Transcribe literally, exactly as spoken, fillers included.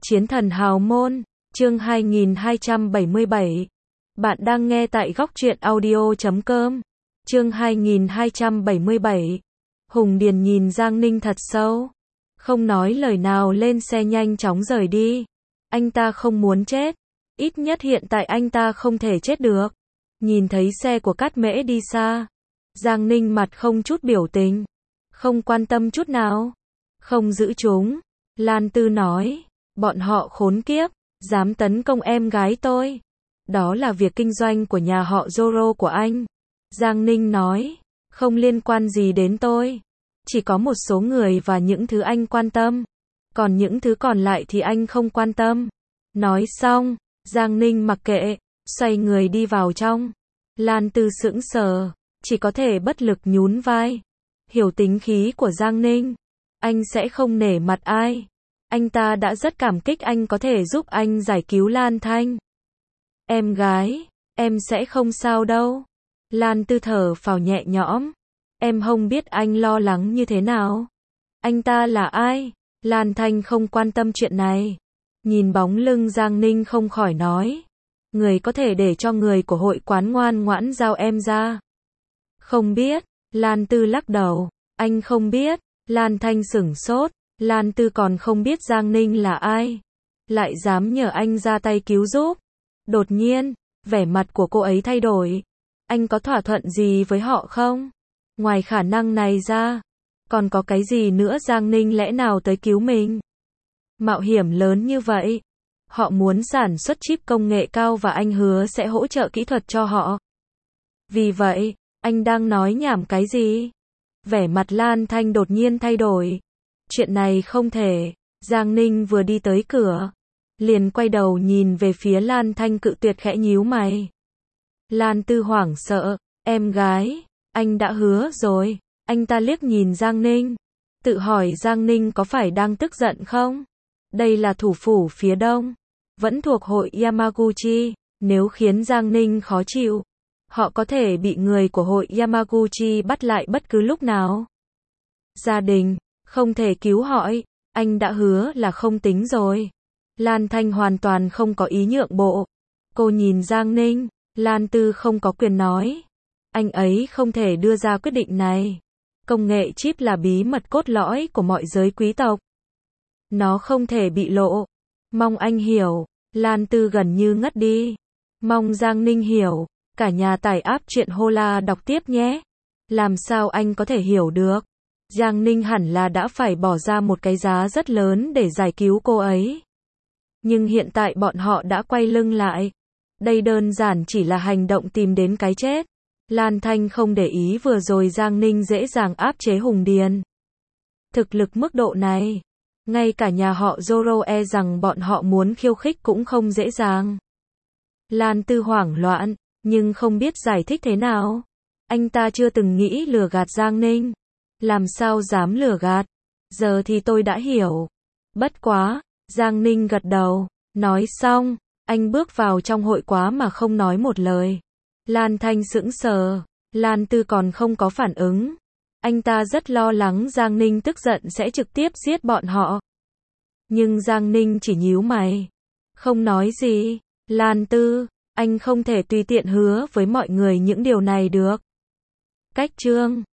Chiến thần hào môn, chương hai nghìn hai trăm bảy mươi bảy. Bạn đang nghe tại góc truyện audio chấm com. Chương hai nghìn hai trăm bảy mươi bảy. Hùng Điền nhìn Giang Ninh thật sâu, không nói lời nào, lên xe nhanh chóng rời đi. Anh ta không muốn chết, ít nhất hiện tại anh ta không thể chết được. Nhìn thấy xe của Cát Mễ đi xa, Giang Ninh mặt không chút biểu tình, không quan tâm chút nào. Không giữ chúng. Lan Tư nói, bọn họ khốn kiếp, dám tấn công em gái tôi. Đó là việc kinh doanh của nhà họ Zoro của anh. Giang Ninh nói, không liên quan gì đến tôi. Chỉ có một số người và những thứ anh quan tâm. Còn những thứ còn lại thì anh không quan tâm. Nói xong, Giang Ninh mặc kệ, xoay người đi vào trong. Lan Tư sững sờ, chỉ có thể bất lực nhún vai. Hiểu tính khí của Giang Ninh, anh sẽ không nể mặt ai. Anh ta đã rất cảm kích anh có thể giúp anh giải cứu Lan Thanh. Em gái, em sẽ không sao đâu. Lan Tư thở phào nhẹ nhõm. Em không biết anh lo lắng như thế nào. Anh ta là ai? Lan Thanh không quan tâm chuyện này. Nhìn bóng lưng Giang Ninh không khỏi nói. Người có thể để cho người của hội quán ngoan ngoãn giao em ra. Không biết. Lan Tư lắc đầu. Anh không biết. Lan Thanh sửng sốt. Lan Tư còn không biết Giang Ninh là ai, lại dám nhờ anh ra tay cứu giúp. Đột nhiên, vẻ mặt của cô ấy thay đổi. Anh có thỏa thuận gì với họ không? Ngoài khả năng này ra, còn có cái gì nữa? Giang Ninh lẽ nào tới cứu mình? Mạo hiểm lớn như vậy. Họ muốn sản xuất chip công nghệ cao và anh hứa sẽ hỗ trợ kỹ thuật cho họ. Vì vậy, anh đang nói nhảm cái gì? Vẻ mặt Lan Thanh đột nhiên thay đổi. Chuyện này không thể. Giang Ninh vừa đi tới cửa, liền quay đầu nhìn về phía Lan Thanh, cự tuyệt, khẽ nhíu mày. Lan Tư hoảng sợ, em gái, anh đã hứa rồi. Anh ta liếc nhìn Giang Ninh, tự hỏi Giang Ninh có phải đang tức giận không? Đây là thủ phủ phía đông, vẫn thuộc hội Yamaguchi, nếu khiến Giang Ninh khó chịu, họ có thể bị người của hội Yamaguchi bắt lại bất cứ lúc nào. Gia đình không thể cứu họ, anh đã hứa là không tính rồi. Lan Thanh hoàn toàn không có ý nhượng bộ. Cô nhìn Giang Ninh, Lan Tư không có quyền nói. Anh ấy không thể đưa ra quyết định này. Công nghệ chip là bí mật cốt lõi của mọi giới quý tộc. Nó không thể bị lộ. Mong anh hiểu. Lan Tư gần như ngất đi. Mong Giang Ninh hiểu. Cả nhà tải app truyện Hola đọc tiếp nhé. Làm sao anh có thể hiểu được? Giang Ninh hẳn là đã phải bỏ ra một cái giá rất lớn để giải cứu cô ấy. Nhưng hiện tại bọn họ đã quay lưng lại. Đây đơn giản chỉ là hành động tìm đến cái chết. Lan Thanh không để ý vừa rồi Giang Ninh dễ dàng áp chế Hùng Điền. Thực lực mức độ này, ngay cả nhà họ Zoro e rằng bọn họ muốn khiêu khích cũng không dễ dàng. Lan Tư hoảng loạn, nhưng không biết giải thích thế nào. Anh ta chưa từng nghĩ lừa gạt Giang Ninh. Làm sao dám lừa gạt? Giờ thì tôi đã hiểu. Bất quá, Giang Ninh gật đầu. Nói xong, anh bước vào trong hội quá mà không nói một lời. Lan Thanh sững sờ. Lan Tư còn không có phản ứng. Anh ta rất lo lắng Giang Ninh tức giận sẽ trực tiếp giết bọn họ. Nhưng Giang Ninh chỉ nhíu mày, không nói gì. Lan Tư, anh không thể tùy tiện hứa với mọi người những điều này được. Cách chương